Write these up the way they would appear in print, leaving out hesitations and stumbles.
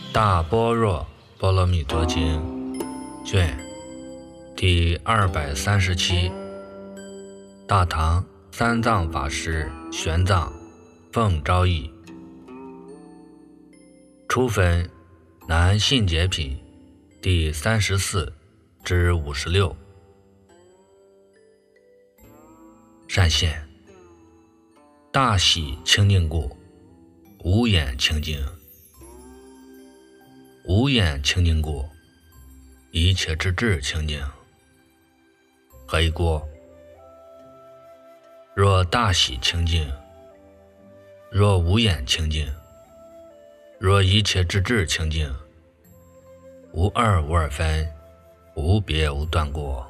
大般若波罗蜜多经卷第237，大唐三藏法师玄奘奉诏译，初分南信解品第34至56。善现大喜清净故，无眼清净；无眼清净故，一切之智清净。何以故？若大喜清净，若无眼清净，若一切之智清净，无二无二分，无别无断过。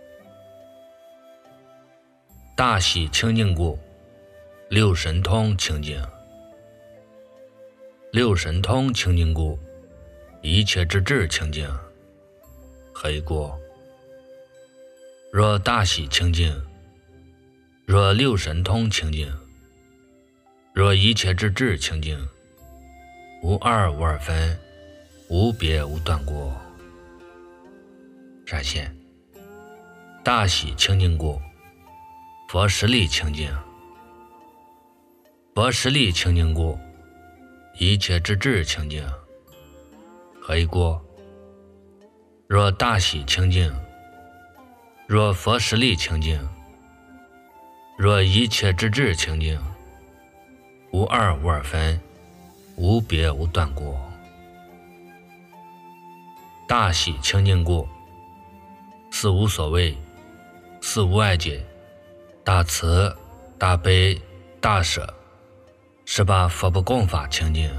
大喜清净故，六神通清净；六神通清净故，一切之智清净。何以故？若大喜清净，若六神通清净，若一切之智清净，无二无二分，无别无断过。善现大喜清净故，佛实力清净；佛实力清净故，一切之智清净。何以故？若大喜清净，若佛实力清净，若一切之智清净，无二无二分，无别无断过。大喜清净故，四无所谓，四无碍解，大慈大悲大舍，18佛不共法清净。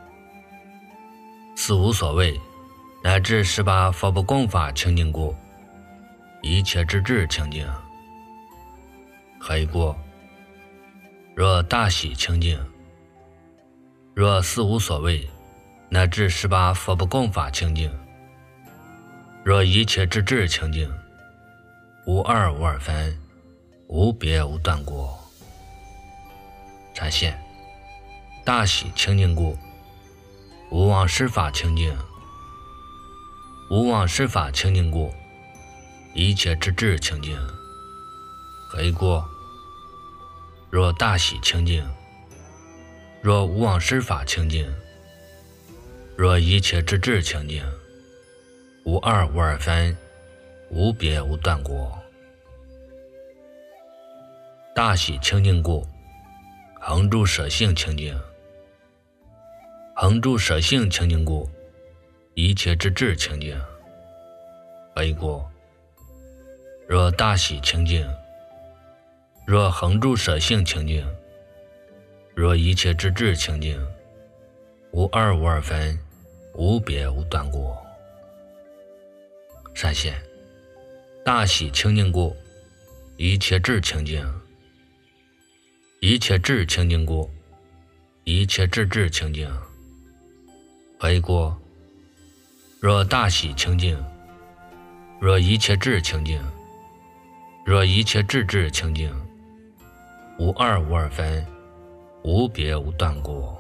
四无所谓乃至18佛不共法清净故，一切之智清净。何以故？若大喜清净，若四无所谓乃至18佛不共法清净，若一切之智清净，无二无二分，无别无断过。善现大喜清净故，无妄施法清净；无妄施法清净故，一切之智清净。何以故？若大喜清净，若无妄施法清净，若一切之智清净，无二无二分，无别无断过。大喜清净故，恒住舍性清净；恒住舍性清净故，一切之智清净。何以故？若大喜清净，若恒住舍性清净，若一切之智清净，无二无二分，无别无断过。善现大喜清净故，一切智清净；一切智清净故，一切之智清净。何以故？若大喜清净，若一切智清净，若一切智智清净，无二无二分，无别无断过。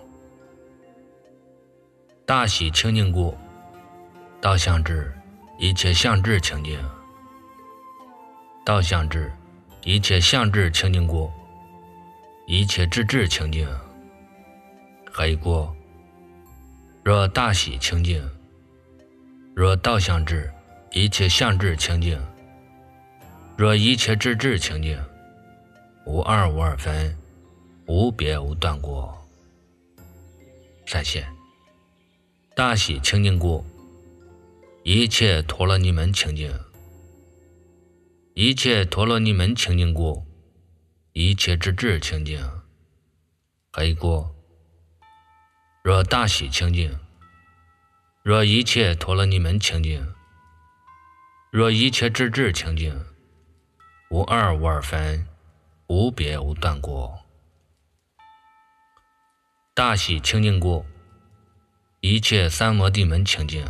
大喜清净故，道相智一切相智清净；道相智一切相智清净故，一切之智清净。何以故？若大喜清净，若道相智一切相智清净，若一切之智清净，无二无二分，无别无断过。善现大喜清净故，一切陀罗尼门清净；一切陀罗尼门清净故，一切之智清净。何以故？若大喜清净，若一切陀罗尼门清净，若一切之智清净，无二无二分，无别无断过。大喜清净故，一切三摩地门清净；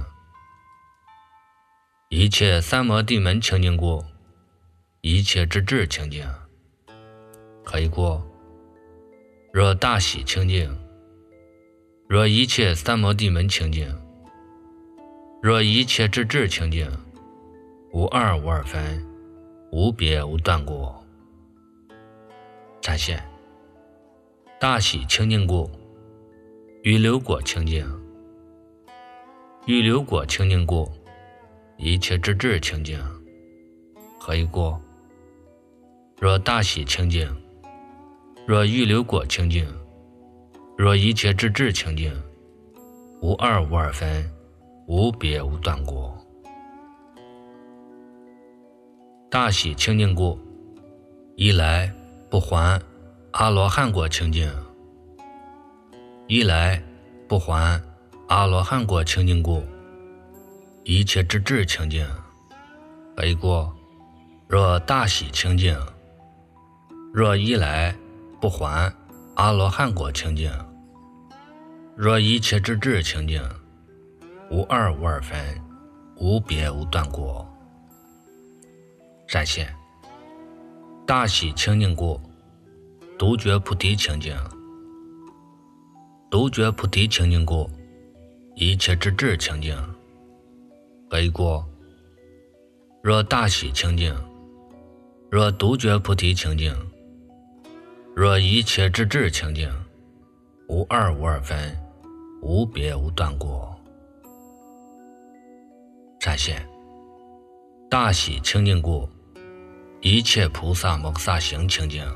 一切三摩地门清净故，一切之智清净。何以故？若大喜清净，若一切三摩地门清净， 若一切之智清净，无二无二分，无别无断过。展现大喜清净故，预流果清净。预流果清净故，一切之智清净。何以故？若大喜清净，若预流果清净，若一切之智清净，无二无二分，无别无断过。大喜清净故，一来不还阿罗汉果清净。一来不还阿罗汉果清净故，一切之智清净。何以故？若大喜清净，若一来不还阿罗汉果清净，若一切之智清净，无二无二分，无别无断过。展现大喜清净故，独觉菩提清净。独觉菩提清净故，一切之智清净。何以故？若大喜清净，若独觉菩提清净，若一切之智清净，无二无二分，无别无断过。展现大喜清净故，一切菩萨摩诃萨行清净。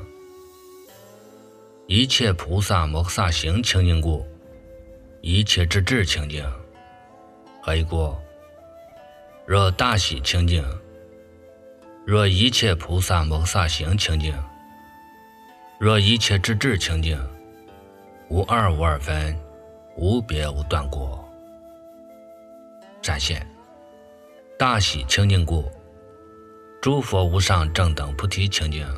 一切菩萨摩诃萨行清净故，一切之智清净。何以故？若大喜清净，若一切菩萨摩诃萨行清净，若一切之智清净，无二无二分，无别无断过。展现大喜清净故，诸佛无上正等菩提清净。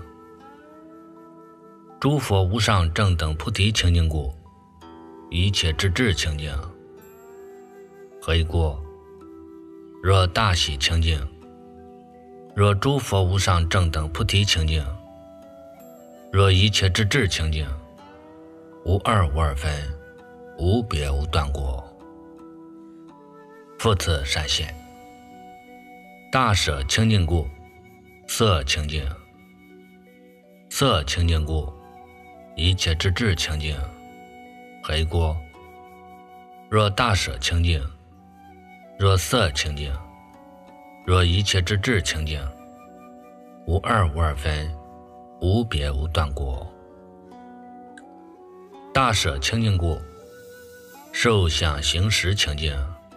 诸佛无上正等菩提清净故，一切之智清净。何以故？若大喜清净，若诸佛无上正等菩提清净，若一切之智清净，无二无二分，无别无断过。复次闪现大舍清净故，色清净。色清净故，一切之智清净。何以故？若大舍清净，若色清净，若一切之智清净，无二无二分，无别无断过。大舍清净故，受想行识清净。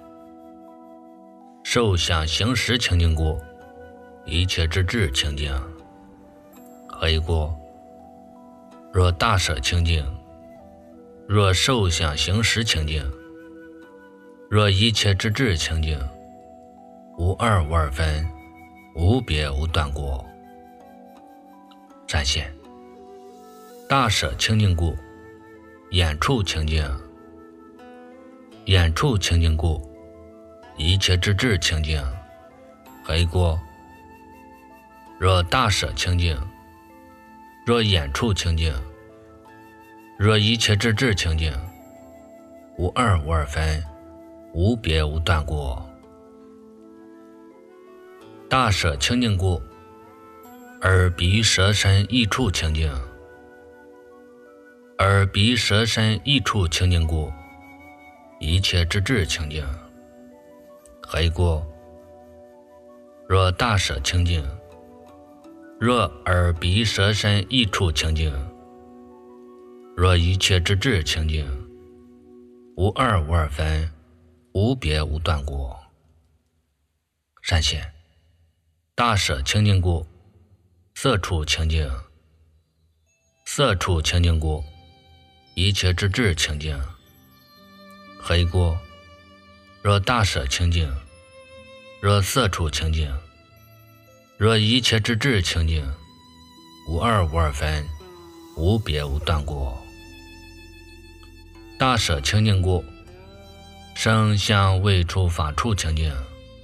受想行识清净故，一切之智清净。何以故？若大舍清净，若受想行识清净，若一切之智清净，无二无二分，无别无断过。展现大舍清净故，眼处清净。眼处清净故，一切之智清净。何以故？若大舍清净，若眼处清净，若一切之智清净，无二无二分，无别无断过。大舍清净故，耳鼻舌身意处清净。耳鼻舌身意处清净故，一切之智清净。何以故？若大舍清净，若耳鼻舌身意处清净，若一切之智清净，无二无二分，无别无断过。闪现大舍清净故，色处清净。色处清净故，一切之智清净。何以故？若大舍清净，若色处清净，若一切之智清净，无二无二分，无别无断过。大舍清净故，声香味触法处清净。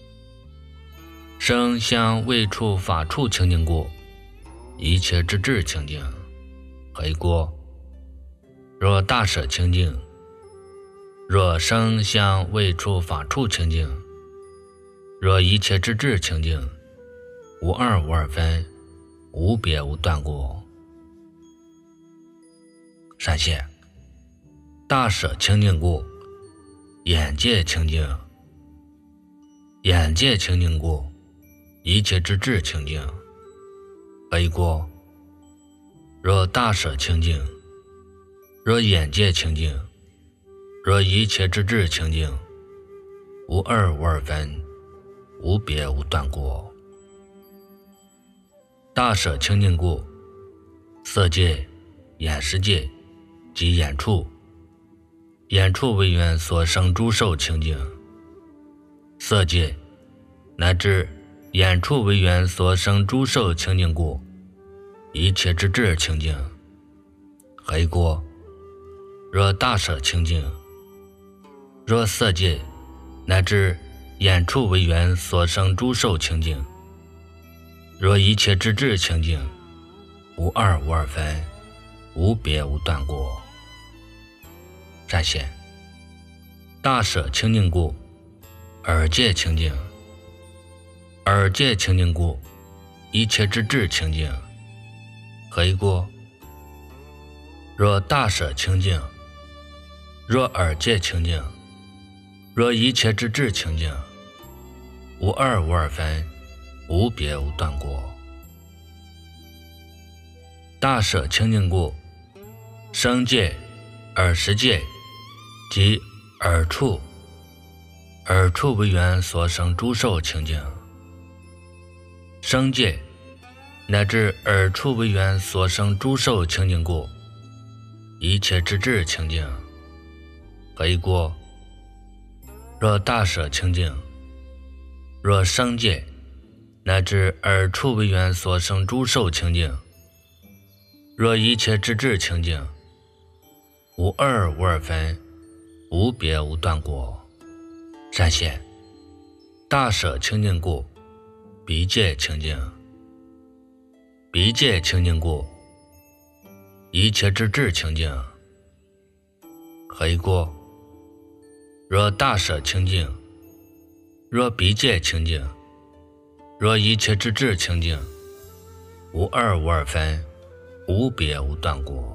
声香味触法处清净故，一切之智清净。何以故？若大舍清净，若声香味触法处清净， 若一切之智清净，无二无二分，无别无断故。善现大舍清净故，眼界清净。眼界清净故，一切之智清净。何以故？若大舍清净，若眼界清净，若一切之智清净，无二无二分，无别无断故。大舍清净故，色界、眼识界及眼处，眼处为缘所生诸受清净。色界乃至眼处为缘所生诸受清净故，一切之智清净。何以故？若大舍清净，若色界乃至眼处为缘所生诸受清净，若一切之智清净，无二无二分，无别无断故。善现大舍清净故，耳界清净。耳界清净故，一切之智清净。何以故？若大舍清净，若耳界清净，若一切之智清净，无二无二分，无别无断故。大舍清净故，声界、耳识界及耳处，耳处为缘所生诸受清净。声界乃至耳处为缘所生诸受清净故，一切之智清净。何以故？若大舍清净，若声界乃至耳处为缘所生诸受清净，若一切之智清净，无二无二分，无别无断故。善现大舍清净故，鼻界清净。鼻界清净故，一切之智清净。何以故？若大舍清净，若鼻界清净，若一切之智清净，无二无二分，无别无断故。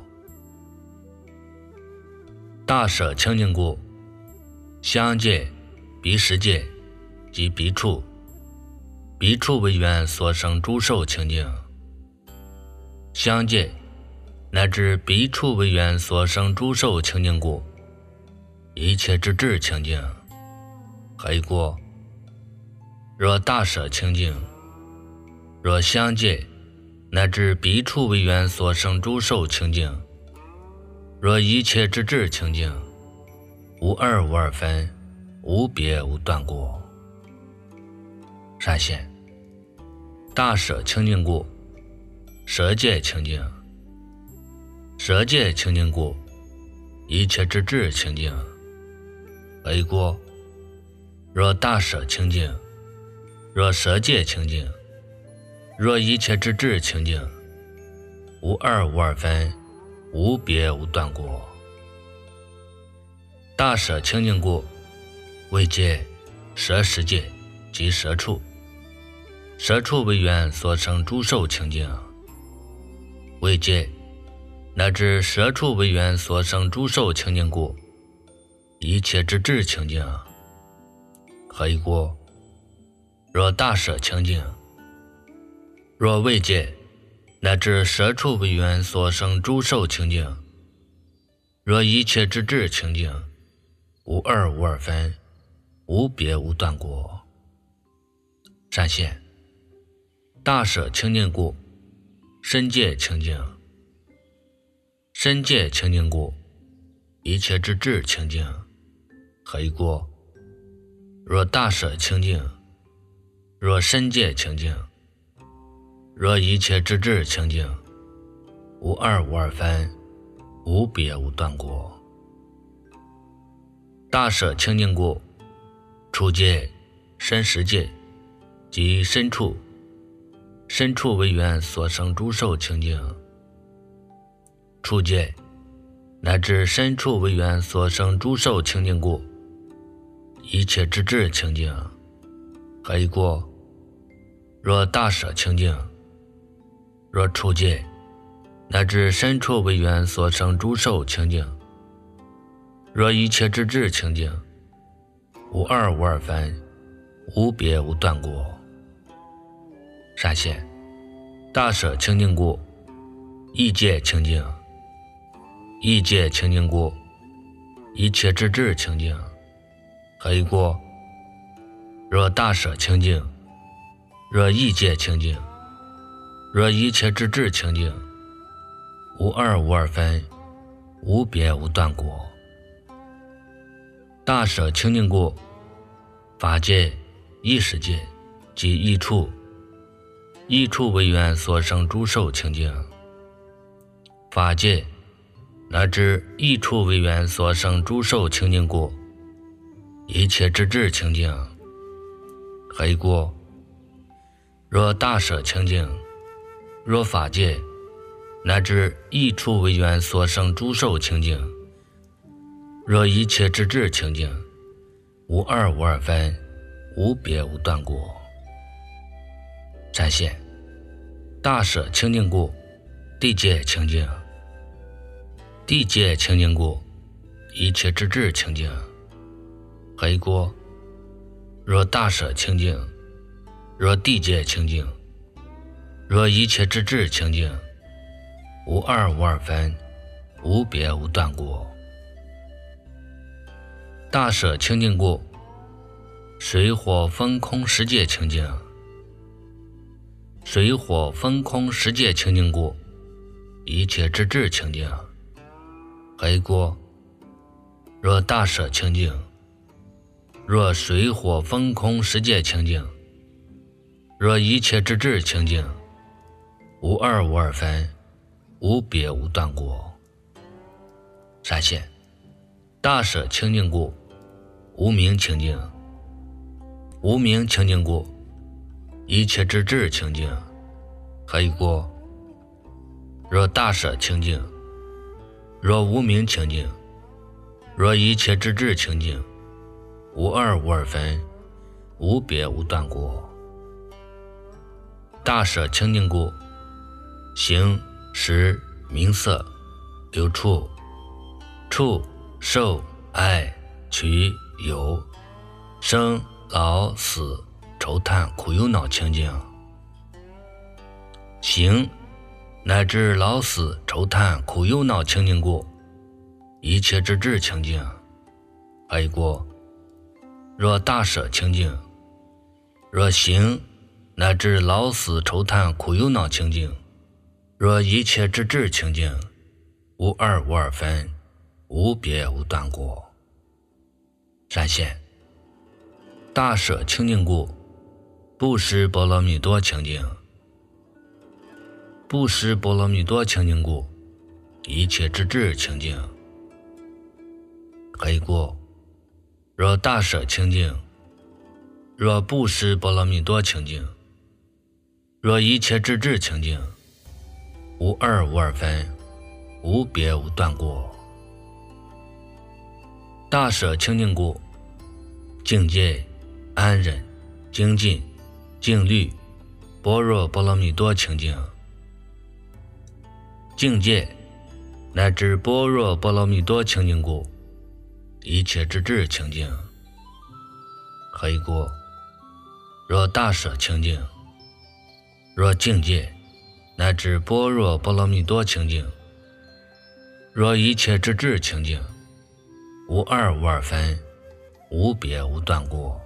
大舍清净故，香界、鼻识界及鼻处，鼻处为缘所生诸受清净。香界乃至鼻处为缘所生诸受清净故，一切之智清净。何以故？若大舍清净，若香界乃至鼻处为缘所生诸受清净，若一切之智清净，无二无二分，无别无断故。善现大舍清净故，舌界清净。舌界清净故，一切之智清净。何以故？若大舍清净，若舌界清净，若一切之智清净，无二无二分，无别无断故。大舍清净故，为界、舌识界及舌处，舌处为缘所生诸受清净。为界乃至舌处为缘所生诸受清净故，一切之智清净。何以故？若大舍清净，若为界乃至舌处为缘所生诸受清净，若一切之智清净，无二无二分，无别无断故。善现大舍清净故，身界清净。身界清净故，一切之智清净。何以故？若大舍清净，若身界清净，若一切之智清净，无二无二分，无别无断故。大舍清净故，处界、身识界及身处，身处为缘所生诸受清净。处界乃至身处为缘所生诸受清净故，一切之智清净。 何以故？若大舍清净，若处界乃至身处为缘所生诸受清净，若一切之智清净，无二无二分，无别无断过。善现大舍清净故，异界清净，异界清净故，一切之智清净。何以故？若大舍清净，若异界清净，若一切之智清净，无二无二分，无别无断过。大舍清净故，法界、异世界及异处，异处为缘所生诸受清净，法界乃至异处为缘所生诸受清净故，一切之智清净。何以故？若大舍清净，若法界乃至异处为缘所生诸受清净，若一切之智清净，无二无二分，无别无断过。善现大舍清净故，地界清净，地界清净故，一切之智清净。何以故？若大舍清净，若地界清净，若一切之智清净，无二无二分，无别无断过。大舍清净故，水火风空十界清净，水火风空十界清净故，一切之智清净。何以故？若大舍清净，若水火风空十界清净，若一切之智清净，无二无二分，无别无断过。善现大舍清净故，无明清净，无明清净故，一切之智清净。何以故？若大舍清净，若无明清净，若一切之智清净，无二无二分，无别无断过。大舍清净故，形识名色有处触受爱取有生老死愁叹苦忧恼清净，形乃至老死愁叹苦忧恼清净故，一切之智清净。何以故？若大舍清净，若形乃至老死愁叹苦忧恼清净，若一切之智清净，无二无二分，无别无断过。善现大舍清净故，布施波罗蜜多清净，布施波罗蜜多清净故，一切之智清净。何以故？若大舍清净，若布施波罗蜜多清净，若一切之智清净，无二无二分，无别无断过。大舍清净故，境界安忍精进静虑般若波罗蜜多清净，境界乃至般若波罗蜜多清净故，一切之智清净。何以故？若大舍清净，若境界乃至般若波罗蜜多清净，若一切之智清净，无二无二分，无别无断过。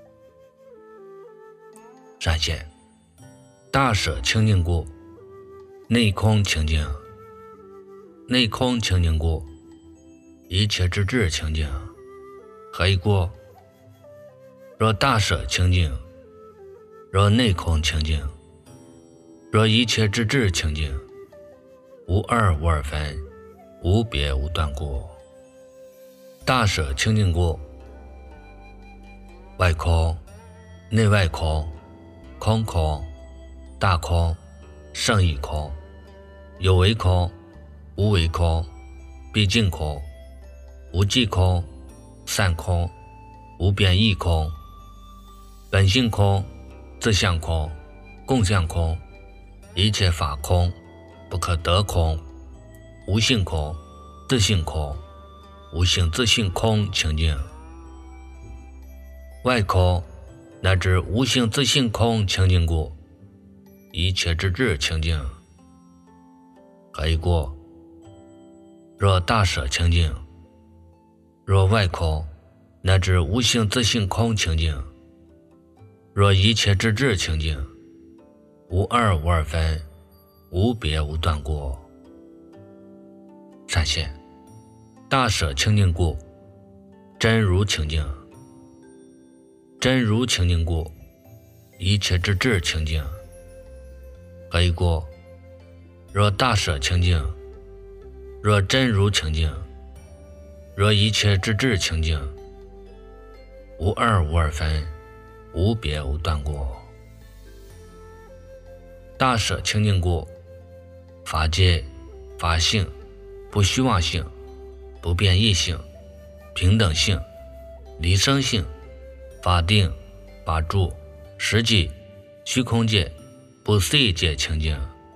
善现大舍清净故，内空清净，内空清净故，一切之智清净。何以故？若大舍清净，若内空清净，若一切之智清净，无二无二分，无别无断过。大舍清净故，外空内外空，空空大空胜义空，有为空无为空，毕竟空无际空散空无边异空， 本性空，自相空，共相空，一切法空，不可得空，无性空，自性空，无性自性空清净。外空乃至无性自性空清净故，一切之智清净。何以故？若大舍清净，若外空乃至无性自性空清净，若一切之智清净，无二无二分，无别无断故。善现大舍清净故，真如清净。真如清净故，一切之智清净。何以故？若大舍清净，若真如清净，若一切之智清净，无二无二分，无别无断故。大舍清净故，法界、法性、不虚妄性、不变异性、平等性、离生性、法定、法住、实际、虚空界、不思议界清净。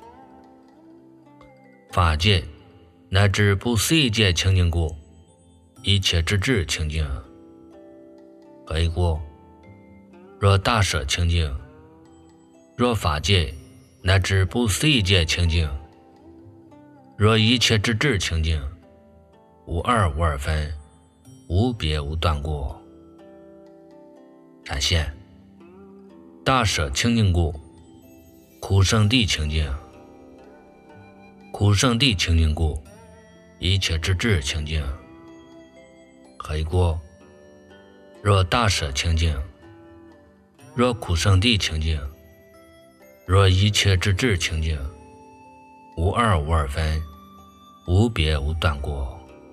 法界乃至不思议界清净故，一切之智清净。何以故？若大舍清净，若法界乃至不思议界清净，若一切之智清净，无二无二分，无别无断故。善现大舍清净故，苦圣地清净。苦圣地清净故，一切之智清净。何以故？若大舍清净，若苦圣地清净，若一切之智清净，无二无二分，无别无断故。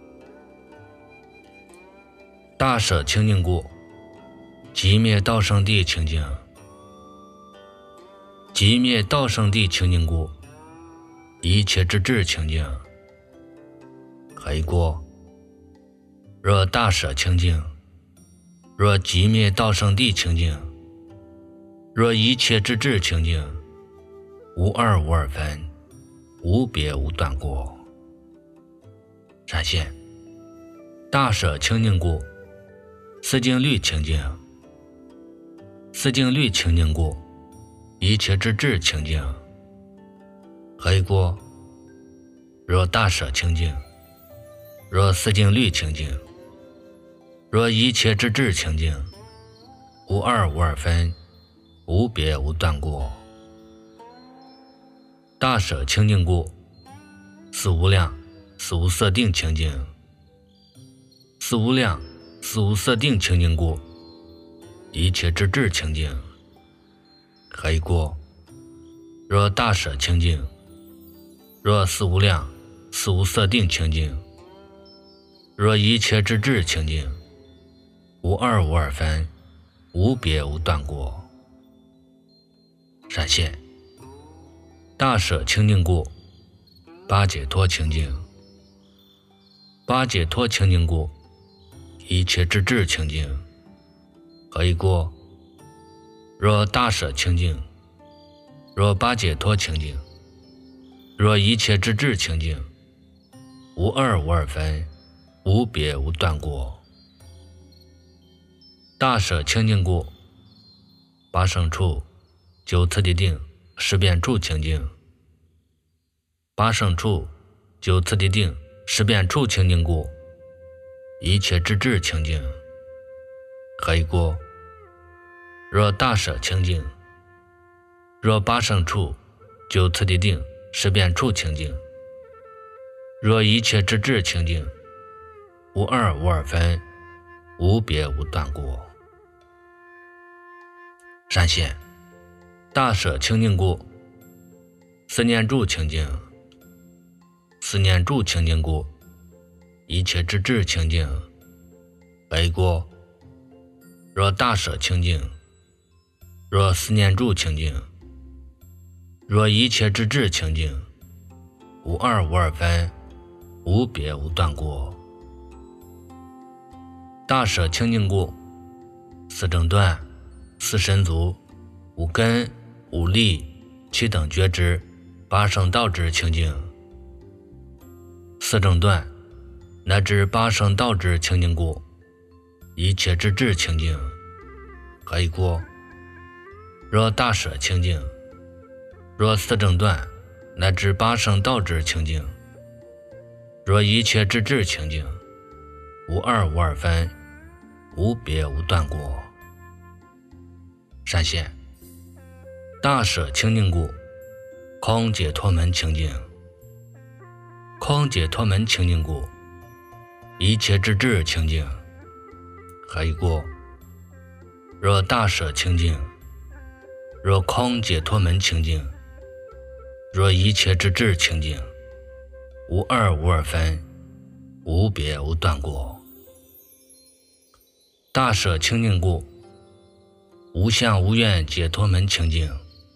大舍清净故，寂灭道圣地清净。寂灭道圣地清净故，一切之智清净。何以故？若大舍清净，若寂灭道圣地清净，若一切之智清净，无二无二分，无别无断故。善现大舍清净故，思净律清净。思净律清净故，一切之智清净。何以故？若大舍清净，若思净律清净，若一切之智清净，无二无二分，无别无断故。大舍清净故，思无量、思无色定清净。思无量、思无色定清净故，一切之智清净。何以故？若大舍清净，若思无量、思无色定清净，若一切之智清净，无二无二分，无别无断故。善现大舍清净故，八解脱清净。八解脱清净故，一切之智清净。何以故？若大舍清净，若八解脱清净，若一切之智清净，无二无二分，无别无断故。大舍清净故，八胜处、九次第定、十遍处清净。八胜处、九次第定、十遍处清净故，一切之智清净。何以故？若大舍清净，若八胜处、九次第定、十遍处清净，若一切之智清净，无二无二分，无别无断故。善现大舍清净故，思念住清净。思念住清净故，一切之智清净。何以故？若大舍清净，若思念住清净，若一切之智清净，无二无二分，无别无断故。大舍清净故，思正断、 四神足、五根、五力、七等觉知、八圣道之清净，四正断乃至八圣道之清净故，一切之智清净。何以故？若大舍清净，若四正断乃至八圣道之清净，若一切之智清净，无二无二分，无别无断过。善现大舍清净故，空解脱门清净。空解脱门清净故，一切之智清净。何以故？若大舍清净，若空解脱门清净，若一切之智清净，无二无二分，无别无断过。大舍清净故，无相无愿解脱门清净。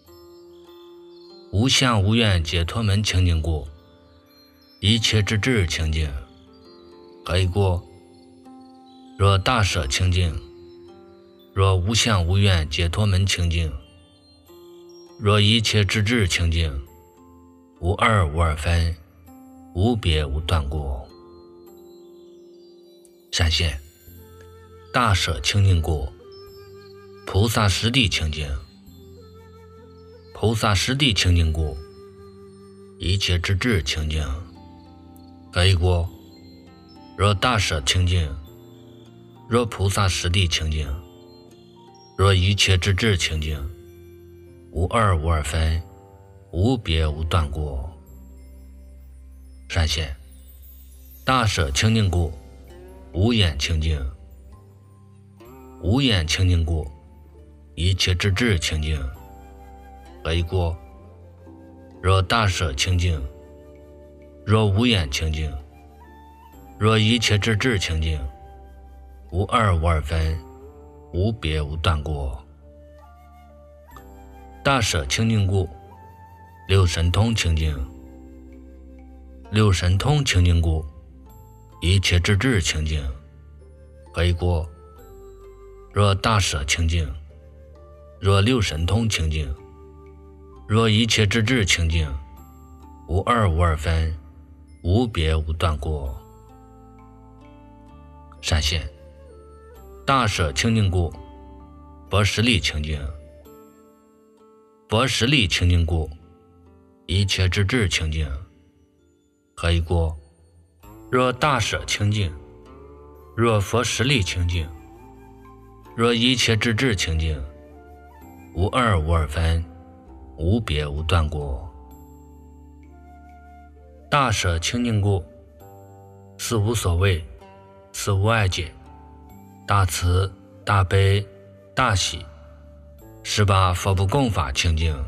无相无愿解脱门清净故，一切之智清净。何以故？若大舍清净，若无相无愿解脱门清净，若一切之智清净，无二无二分，无别无断过。善现大舍清净故，菩萨实地清净。菩萨实地清净故，一切之智清净。何以故？若大舍清净，若菩萨实地清净，若一切之智清净，无二无二分，无别无断过。善现大舍清净故，无眼清净。无眼清净故，一切之智清净。何以故？若大舍清净，若无眼清净，若一切之智清净，无二无二分，无别无断过。大舍清净故，六神通清净。六神通清净故，一切之智清净。何以故？若大舍清净，若六神通清净，若一切之智清净，无二无二分，无别无断过。善现大舍清净故，薄实力清净。薄实力清净故，一切之智清净。何以故？若大舍清净，若佛实力清净，若一切之智清净，无二无二分，无别无断过。大舍清净故，四无所谓，四无碍解，大慈大悲大喜，18佛不共法清净。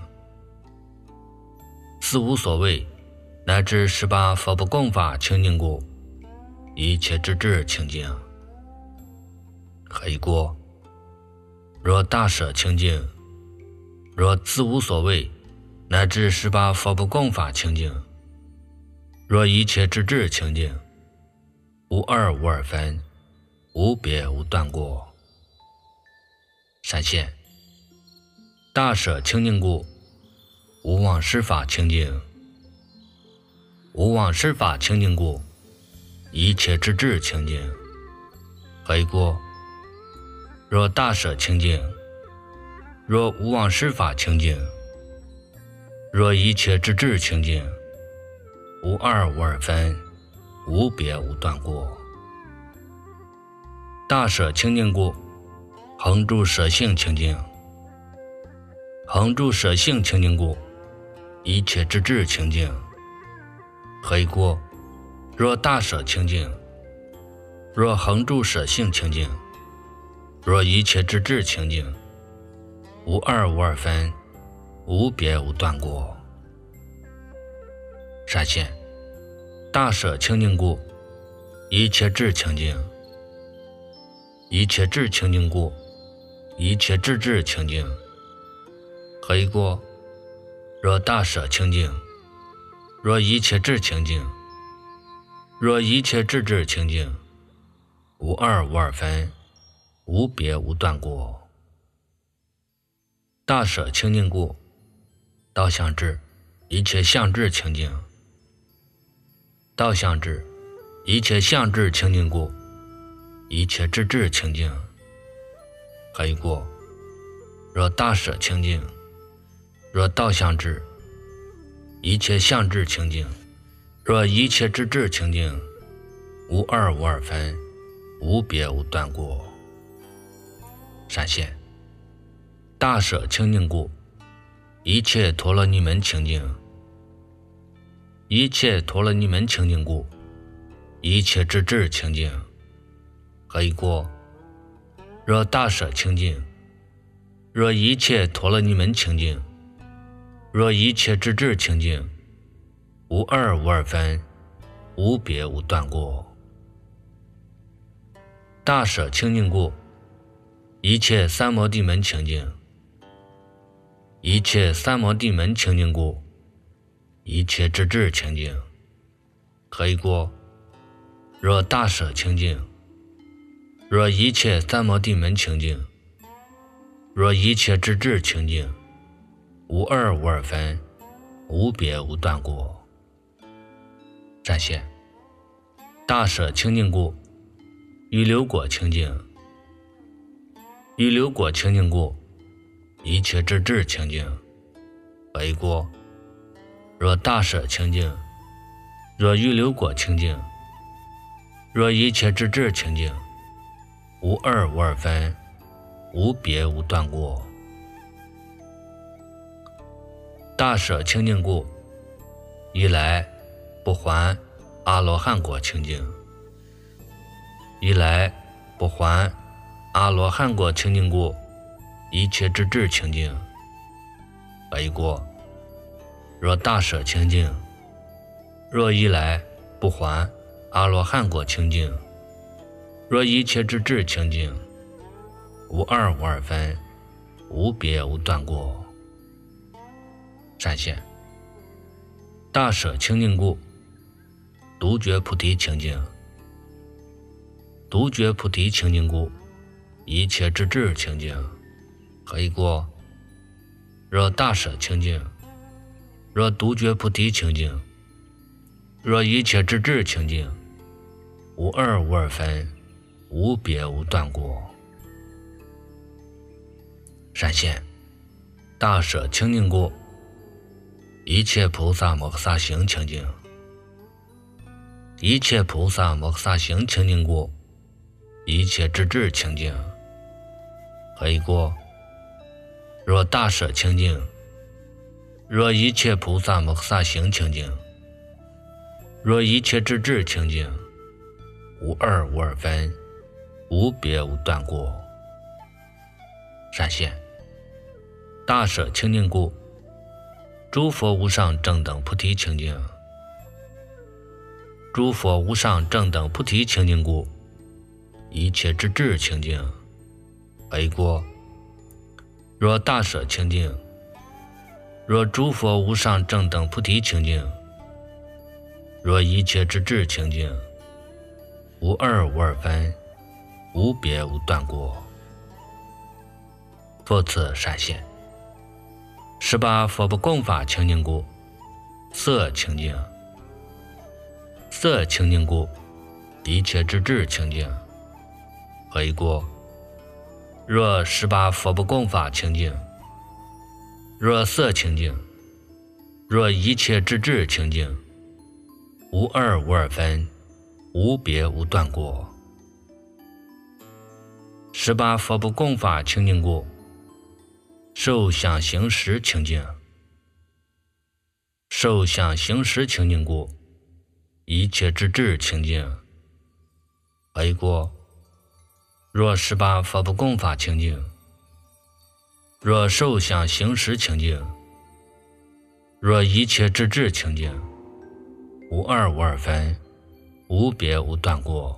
四无所谓乃至18佛不共法清净故，一切之智清净。何以故？若大舍清净，若自无所谓乃至18佛不共法清净，若一切之智清净，无二无二分，无别无断过。善现大舍清净故，无妄施法清净。无妄施法清净故，一切之智清净。何以故？若大舍清净，若无妄施法清净，若一切之智清净，无二无二分，无别无断过。大舍清净故，恒住舍性清净。恒住舍性清净故，一切之智清净。何以故？若大舍清净，若恒住舍性清净，若一切之智清净，无二无二分，无别无断过。善现大舍清净故，一切智清净。一切智清净故，一切智智清净。何以故？若大舍清净，若一切智清净，若一切智智清净，无二无二分，无别无断过。 大舍清净故，道相知一切相知清净。道相知一切相知清净故，一切知智清净。何以故？若大舍清净，若道相知一切相知清净，若一切知智清净，无二无二分，无别无断故。闪现大舍清净故，一切陀罗尼门清净。一切陀罗尼门清净故，一切知智清净。何以故？若大舍清净，若一切陀罗尼门清净，若一切知智清净，无二无二分，无别无断故。大舍清净故，一切三摩地门清净。一切三摩地门清净故，一切知智清净。何以故？若大舍清净，若一切三摩地门清净，若一切知智清净，无二无二分，无别无断故。闪现大舍清净故，于流果清净。于流果清净故，一切知智清净。何以故？若大舍清净，若于流果清净，若一切知智清净，无二无二分，无别无断故。大舍清净故，一来不还阿罗汉果清净。一来不还阿罗汉果清净故，一切知智清净。何以故？若大舍清净，若一来不还阿罗汉果清净，若一切知智清净，无二无二分，无别无断故。闪现大舍清净故，独觉菩提清净。独觉菩提清净故，一切知智清净。何以故？若大舍清净，若独觉菩提清净，若一切知智清净，无二无二分，无别无断故。闪现大舍清净故，一切菩萨摩诃萨行清净。一切菩萨摩诃萨行清净故，一切知智清净。何以故？若大舍清净，若一切菩萨摩诃萨行清净，若一切知智清净，无二无二分，无别无断故。闪现大舍清净故，诸佛无上正等菩提清净。诸佛无上正等菩提清净故，一切知智清净。何以故？若大舍清净，若诸佛无上正等菩提清净，若一切知智清净，无二无二分，无别无断故。复次闪现18佛不共法清净故，色清净。色清净故，一切知智清净。何以故？若18佛不共法清净，若色清净，若一切知智清净，无二无二分，无别无断故。18佛不共法清净故，受想行识清净。受想行识清净故，一切知智清净。何以故？若18佛不共法清净，若受想行识清净，若一切知智清净，无二无二分，无别无断故。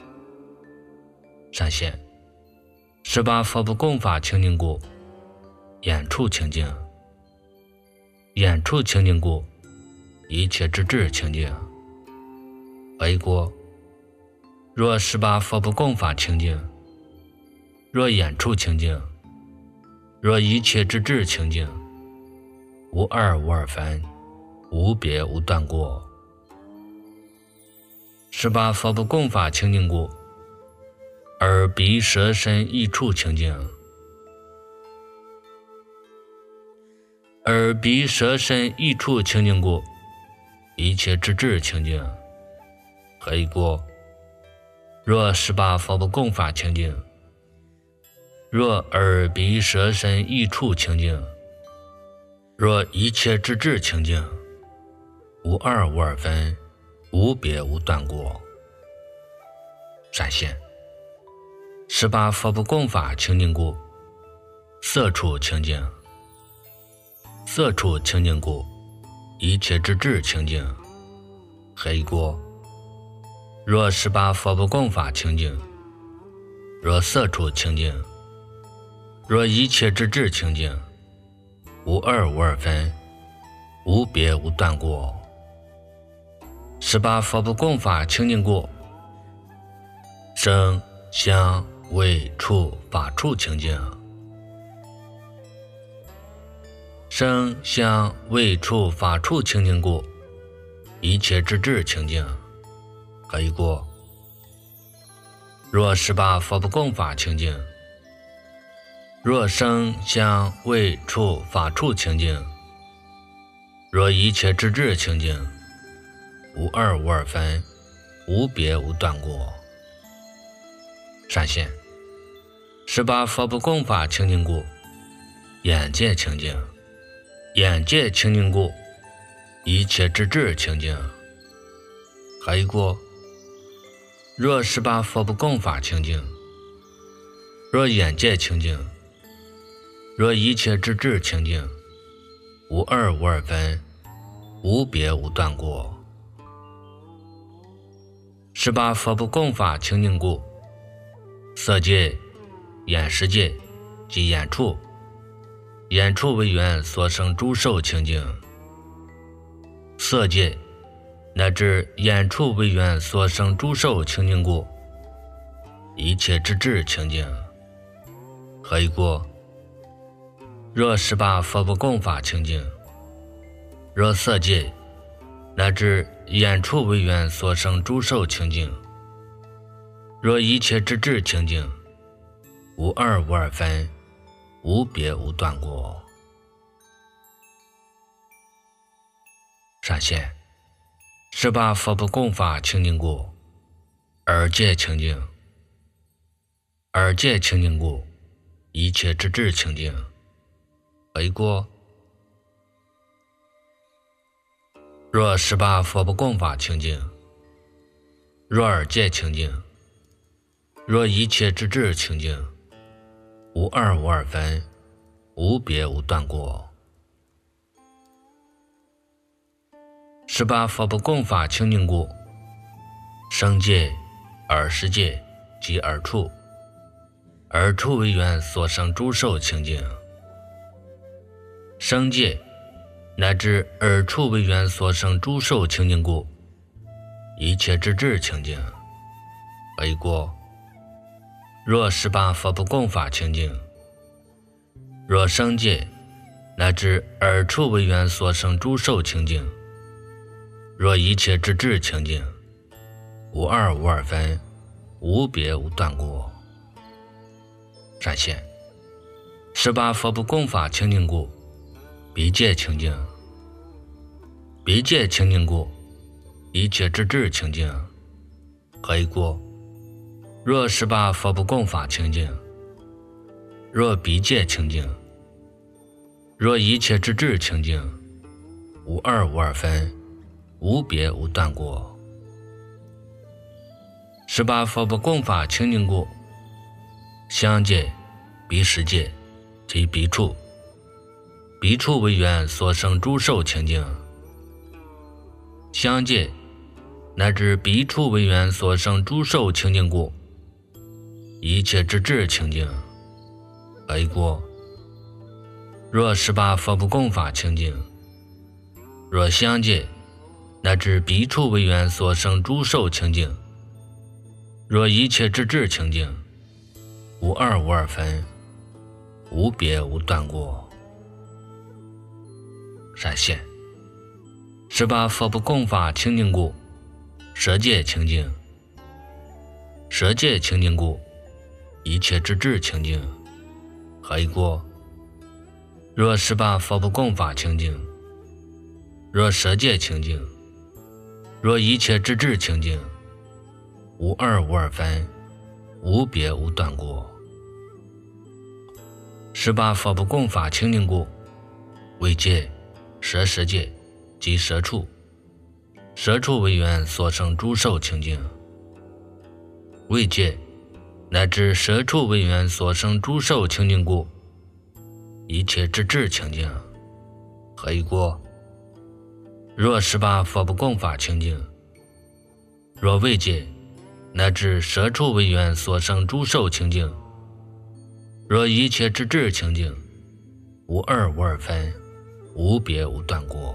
闪现18佛不共法清净故，眼处清净。眼处清净故，一切知智清净。何以故？若18佛不共法清净，若眼处清净， 若一切之智清净，无二无二分，无别无断过。18佛不共法清净故，耳鼻舌身意处清净。耳鼻舌身意处清净故，一切之智清净。何以故？若18佛不共法清净，若耳鼻舌身意处清净，若一切之智清净，无二无二分，无别无断过。闪现18佛不共法清净故，色处清净。色处清净故，一切之智清净。何以故？若18佛不共法清净，若色处清净，若一切之智清净，无二无二分，无别无断过。18佛不共法清净故，声香味触法处清净。声香味触法处清净故，一切之智清净。何以故？若18佛不共法清净，若声香味触法处清净，若一切之智清净，无二无二分，无别无断过。闪现18佛不共法清净故，眼界清净。眼界清净故，一切之智清净。何以故？若18佛不共法清净，若眼界清净，若一切之智清净，无二无二分，无别无断过。18佛不共法清净故，色界、眼识界及眼处，眼处为缘所生诸受清净。色界乃至眼处为缘所生诸受清净故，一切之智清净。何以故？若18佛不共法清净，若色界乃至眼处为缘所生诸受清净，若一切之智清净，无二无二分，无别无断过。闪现18佛不共法清净故，耳界清净。耳界清净故，一切之智清净。何以故？若18佛不共法清净，若耳界清净，若一切之智清净，无二无二分，无别无断过。18佛不共法清净故，声界、耳识界及耳处，耳处为缘所生诸受清净。声界乃至耳处为缘所生诸受清净故，一切之智清净。何以故？若18佛不共法清净，若声界乃至耳处为缘所生诸受清净，若一切之智清净，无二无二分，无别无断过。闪现18佛不共法清净故，鼻界清净。鼻界清净故，一切之智清净。何以故？若18佛不共法清净，若鼻界清净，若一切之智清净，无二无二分，无别无断过。18佛不共法清净故，香界、鼻识界及鼻处，鼻处为缘所生诸受清净。香界乃至鼻处为缘所生诸受清净故，一切之智清净。何以故？若18佛不共法清净，若香界乃至鼻处为缘所生诸受清净，若一切之智清净，无二无二分， 无别无断过。闪现18佛不共法清净故，舍戒清净。舍戒清净故，一切之智清净。何以故？若18佛不共法清净，若舍戒清净，若一切之智清净，无二无二分，无别无断过。18佛不共法清净故，为戒、舍舍戒及舍处，舍处为缘所生诸受清净。为戒乃至舍处为缘所生诸受清净故，一切之智清净。何以故？若18佛不共法清净，若为戒乃至舍处为缘所生诸受清净，若一切之智清净，无二无二分，无别无断过。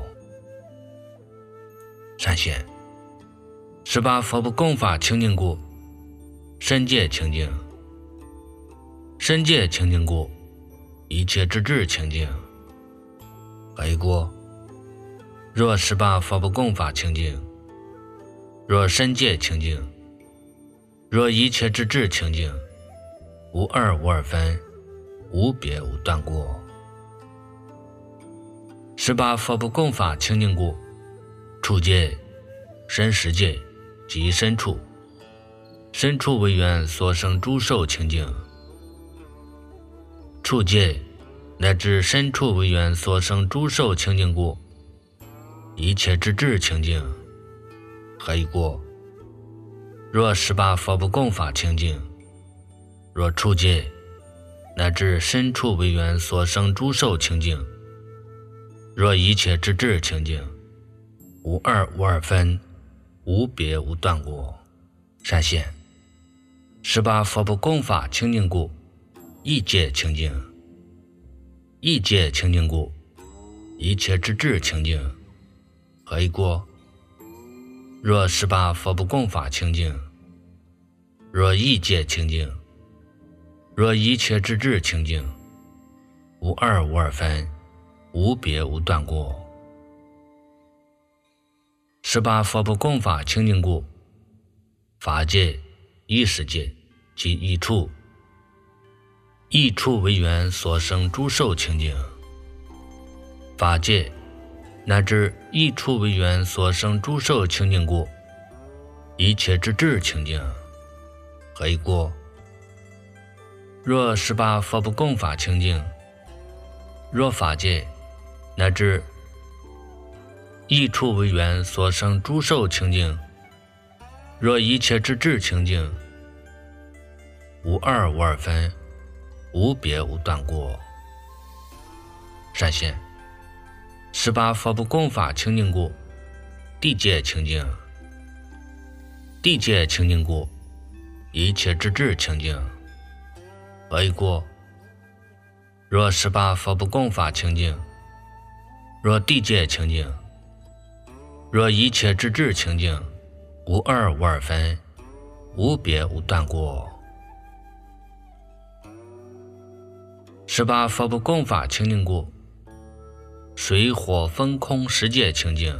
闪现18佛不共法清净故，身戒清净。身戒清净故，一切之智清净。何以故？若18佛不共法清净，若身戒清净，若一切之智清净，无二无二分，无别无断过。18佛不共法清净故，处戒、身实戒及身处，身处为缘所生诸受清净。处戒乃至身处为缘所生诸受清净故，一切之智清净。何以故？若18佛不共法清净，若处戒乃至身处为缘所生诸受清净，若一切之智清净，无二无二分，无别无断过。闪现18佛不共法清净故，意戒清净。意戒清净故，一切之智清净。何以故？若18佛不共法清净，若意戒清净，若一切之智清净，无二无二分，无别无断过。18佛不共法清净故，法界、意识界及意处，意处为缘所生诸受清净。法界乃至意处为缘所生诸受清净故，一切之智清净。何以故？若18佛不共法清净，若法界乃至意处为缘所生诸受清净，若一切之智清净，无二无二分，无别无断过。闪现18佛不共法清净故，地界清净。地界清净故，一切之智清净。何以故？若18佛不共法清净，若地界清净，若一切之智清净，无二无二分，无别无断过。18佛不共法清净故，水火风空十界清净。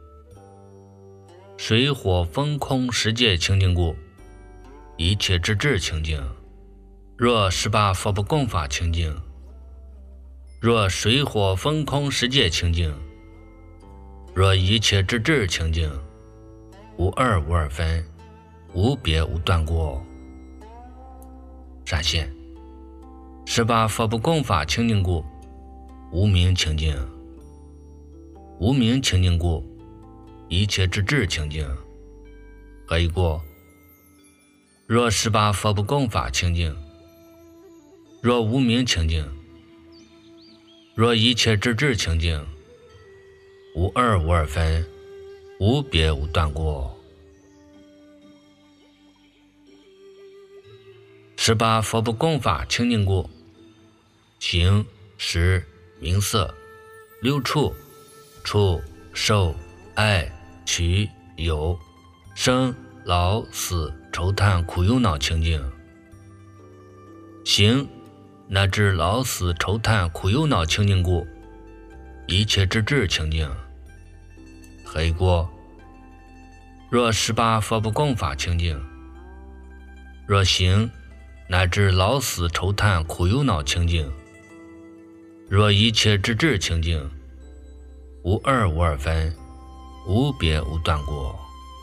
水火风空十界清净故，一切之智清净。若18佛不共法清净，若水火风空十界清净，若一切之智清净，无二无二分，无别无断过。闪现18佛不共法清净故，无明清净。无明清净故，一切之智清净。何以故？若18佛不共法清净，若无明清净，若一切之智清净，无二无二分，无别无断过。18佛不共法清净故，形、识、名色、六处、触、受、爱、取、有、生、老、死、愁叹苦忧恼清净。形乃至老死愁叹苦忧恼清净故，一切之智清净。黑过，若18佛不共法清净，若行乃至老死愁叹苦忧恼清净，若一切之智清净，无二无二分，无别无断过。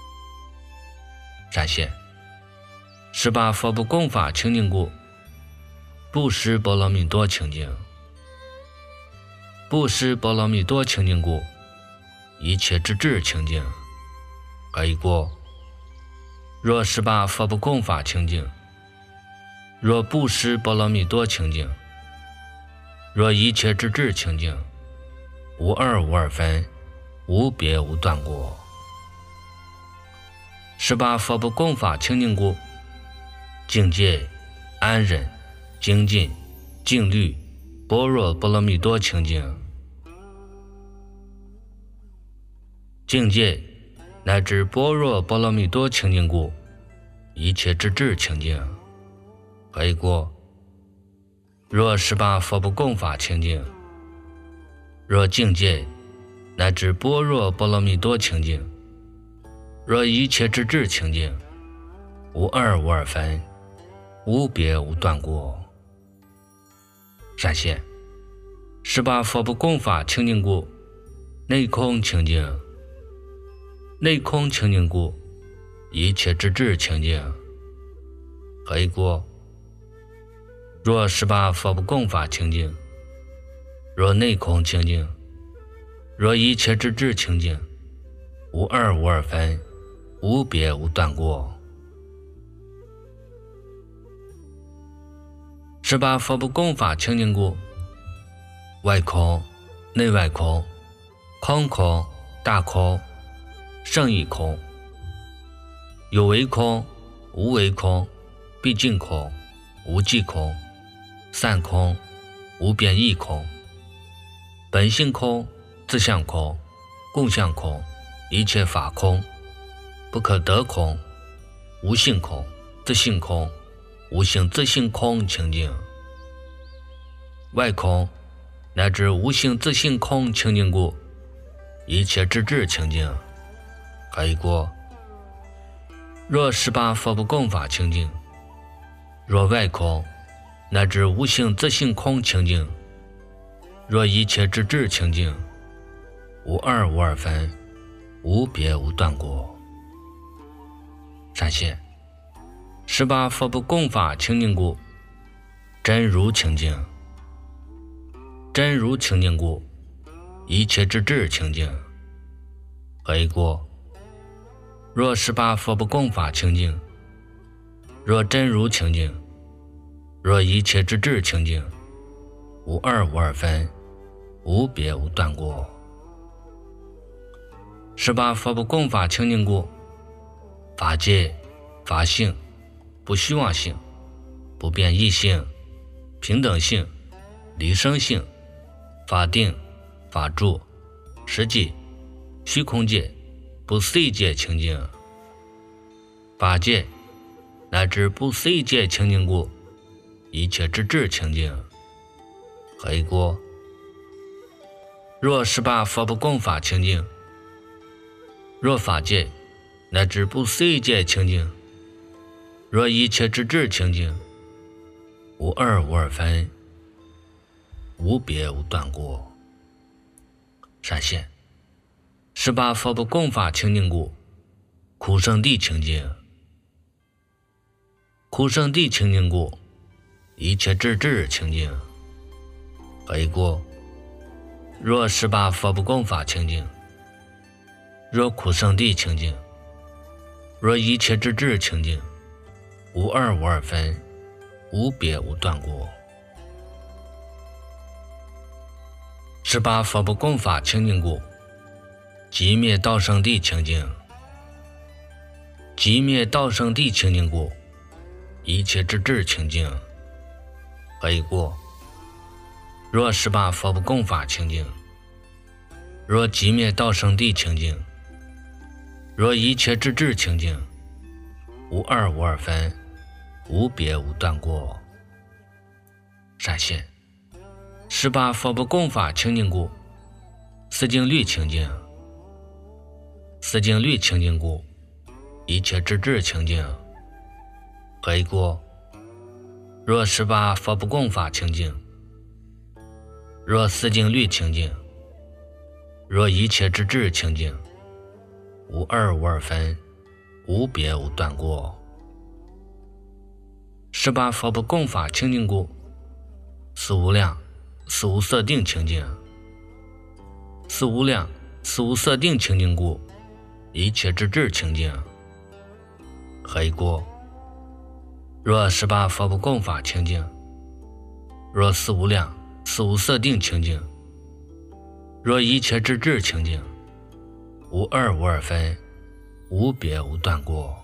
闪现18佛不共法清净故，布施波罗蜜多清净。布施波罗蜜多清净故，一切之智清净。黑过，若18佛不共法清净，若布施波罗蜜多清净，若一切之智清净，无二无二分，无别无断过。18佛不共法清净故，境界、安忍、精进、静虑、般若波罗蜜多清净。境界乃至般若波罗蜜多清净故，一切之智清净。黑过，若18佛不共法清净，若境界乃至般若波罗蜜多清净，若一切之智清净，无二无二分，无别无断过。闪现18佛不共法清净故，内空清净。内空清净故，一切之智清净。黑过，若18佛不共法清净，若内空清净，若一切之智清净，无二无二分，无别无断过。18佛不共法清净故，外空、内外空、空空、大空、胜义空，有为空、无为空、毕竟空、无际空、散空、无变异空、本性空、自相空、共相空、一切法空、不可得空、无性空、自性空、无性自性空清净。外空乃至无性自性空清净故，一切之智清净。黑过，若18佛不共法清净，若外空乃至无性自性空清净，若一切之智清净，无二无二分，无别无断过。闪现18佛不共法清净故，真如清净。真如清净故，一切之智清净。黑过，若18佛不共法清净，若真如清净，若一切之智清净，无二无二分，无别无断过。18佛不共法清净故，法界、法性、不虚妄性、不变异性、平等性、离生性、法定、法住、实际、虚空界、不思议界清净。法界乃至不思议界清净故，一切之智清净。黑过，若18佛不共法清净，若法界乃至不思议界清净，若一切之智清净，无二无二分，无别无断过。闪现18佛不共法清净故，苦圣地清净。苦圣地清净故，一切之智清净。黑过，若18佛不共法清净，若苦圣地清净，若一切之智清净，无二无二分，无别无断过。18佛不共法清净故，寂灭道生地清净。寂灭道生地清净故，一切之智清净。黑过，若18佛不共法清净，若寂灭道生地清净，若一切之智清净，无二无二分，无别无断过。 闪现。18佛不共法清净故，四境律清净。四境律清净故，一切之智清净。何以故？若18佛不共法清净，若四境律清净，若一切之智清净，无二无二分，无别无断过。18佛不共法清净故，四无量四无色定清净。四无量四无色定清净故，一切之智清净。何以故？若18佛不共法清净，若四无量四无色定清净，若一切之智清净，无二无二分，无别无断过。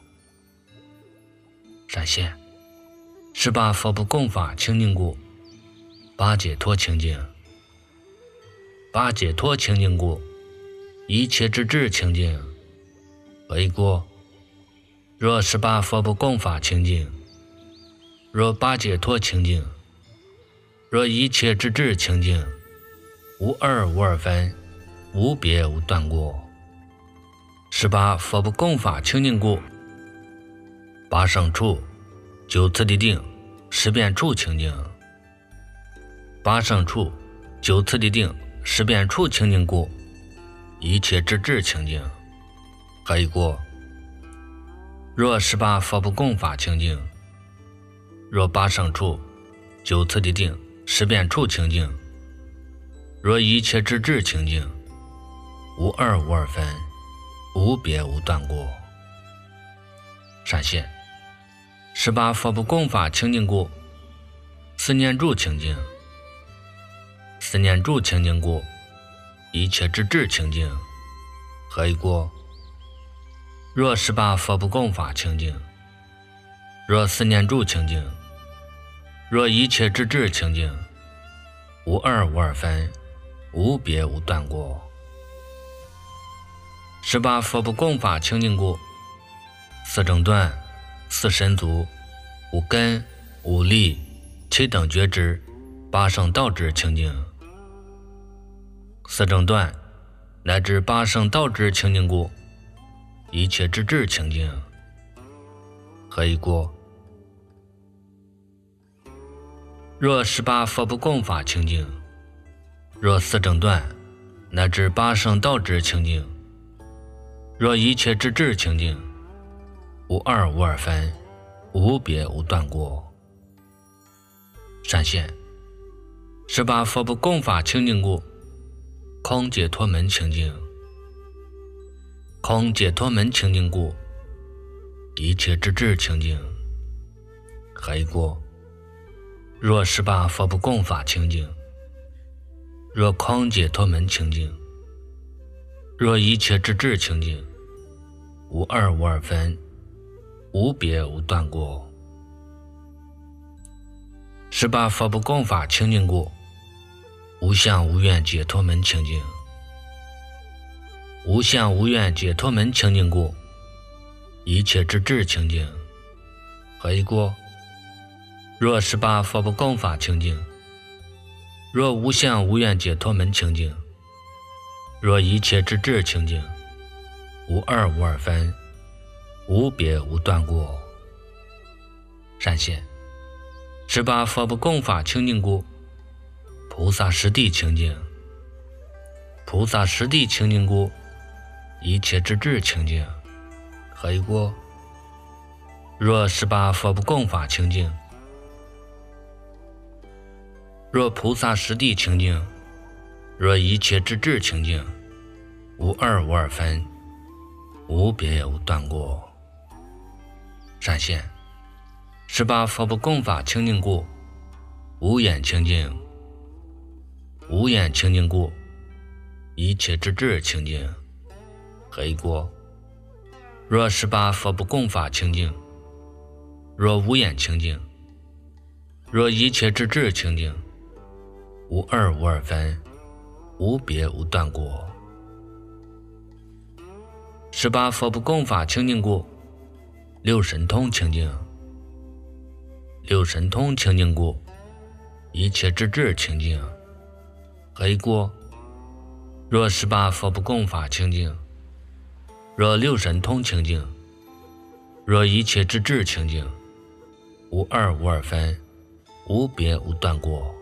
闪现。18佛不共法清净故，八解脱清净。八解脱清净故，一切之智清净。何以故？若18佛不共法清净，若八解脱清净，若一切之智清净，无二无二分，无别无断过。18佛不共法清净故，八胜处九次第定十遍处清净。八胜处九次第定十遍处清净故，一切之智清净。何以故？若18佛不共法清净，若八胜处九次第定十遍处清净，若一切之智清净，无二无二分，无别无断过。闪现。18佛不共法清净故，四念住清净。四念住清净故，一切之智清净。何以故？若18佛不共法清净，若四念住清净，若一切之智清净，无二无二分，无别无断过。18佛不共法清净故，四正断四神足五根五力七等觉知八圣道智清净。四正断乃至八圣道智清净故，一切之智清净。何以故？若18佛不共法清净，若四正断乃至八圣道智清净，若一切之智清净，无二无二分，无别无断过。闪现。18佛不共法清净故，空解脱门清净。空解脱门清净故，一切之智清净。何以故？若18佛不共法清净，若空解脱门清净，若一切之智清净，无二无二分，无别无断过。18佛不共法清净故，无相无愿解脱门清净。无相无愿解脱门清净故，一切之智清净。何以故？若18佛不共法清净，若无相无愿解脱门清净，若一切之智清净，无二无二分，无别无断过。闪现。18佛不共法清净故，菩萨实地清净。菩萨实地清净故，一切之智清净。何以故？若18佛不共法清净，若菩萨实地清净，若一切之智清净，无二无二分，无别无断过。闪现。18佛不共法清净故，无眼清净。无眼清净故，一切之智清净。何以故？若18佛不共法清净，若无眼清净，若一切之智清净，无二无二分，无别无断过。18佛不共法清净故，六神通清净。六神通清净故， 一切之智清净。黑锅，若18佛不共法清净，若六神通清净，若一切之智清净，无二无二分，无别无断过。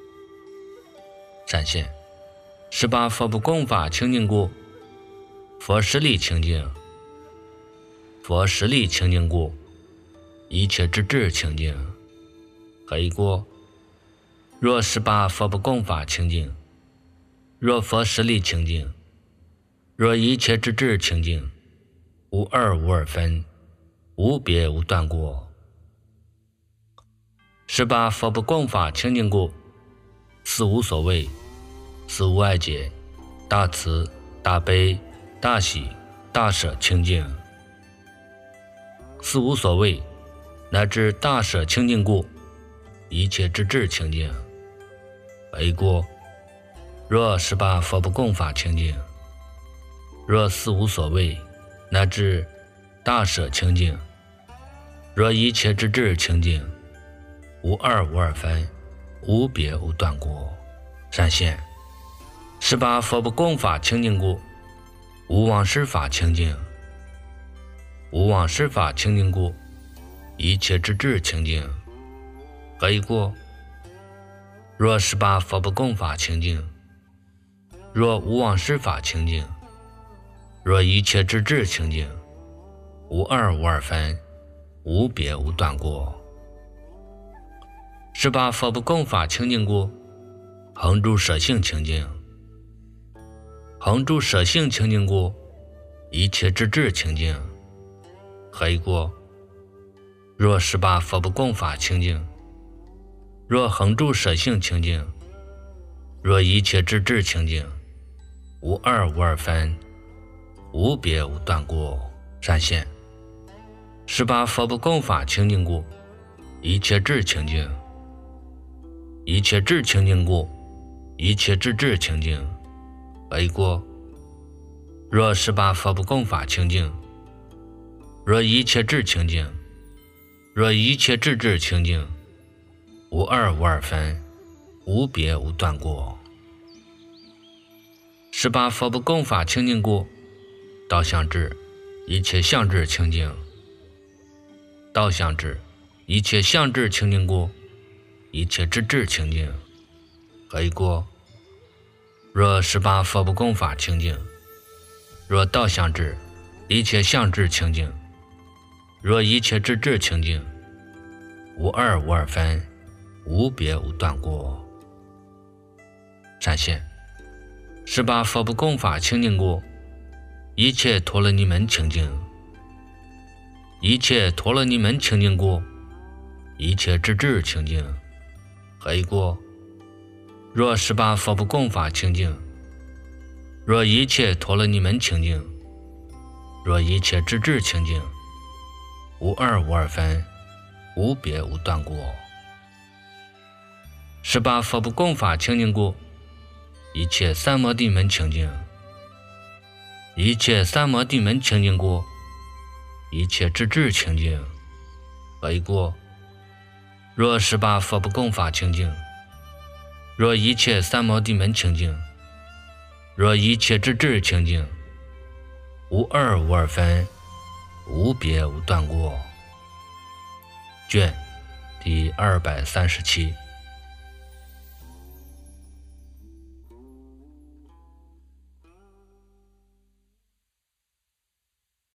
闪现18佛不共法清净故，佛实力清净，佛实力清净故，一切之智清净。黑锅，若18佛不共法清净，若佛实力清净，若一切之智清净，无二无二分，无别无断过。18佛不共法清净故，四无所谓，四无碍解，大慈大悲大喜大舍清净。四无所谓乃至大舍清净故，一切之智清净。黑锅，若18佛不共法清净，若四无所谓乃至大舍清净，若一切之智清净，无二无二分，无别无断过。闪现18佛不共法清净故，无妄施法清净，无妄施法清净故，一切之智清净。黑锅，若18佛不共法清净，若无妄施法清净，若一切之智清净，无二无二分，无别无断过。18佛不共法清净故，恒住舍性清净，恒住舍性清净故，一切之智清净。黑锅，若18佛不共法清净，若恒住舍性清净，若一切之智清净，无二无二分，无别无断过。闪现18佛不共法清净故，一切智清净，一切智清净故，一切之智清净。黑锅，若18佛不共法清净，若一切智清净，若一切智智清净，无二无二分，无别无断过。18佛不共法清净故，道相智，一切相智清净。道相智，一切相智清净故，一切之智清净。黑锅，若18佛不共法清净，若道相智，一切相智清净，若一切之智清净，无二无二分，无别无断过。闪现18佛不共法清净故，一切陀罗尼门清净，一切陀罗尼门清净故，一切之智清净。黑锅，若18佛不共法清净，若一切陀罗尼门清净，若一切之智清净，无二无二分，无别无断过。18佛不共法清净故，一切三摩地门清净，一切三摩地门清净故，一切之智清净。黑锅，若18佛不共法清净，若一切三摩地门清净，若一切之智清净，无二无二分，无别无断过。卷第237。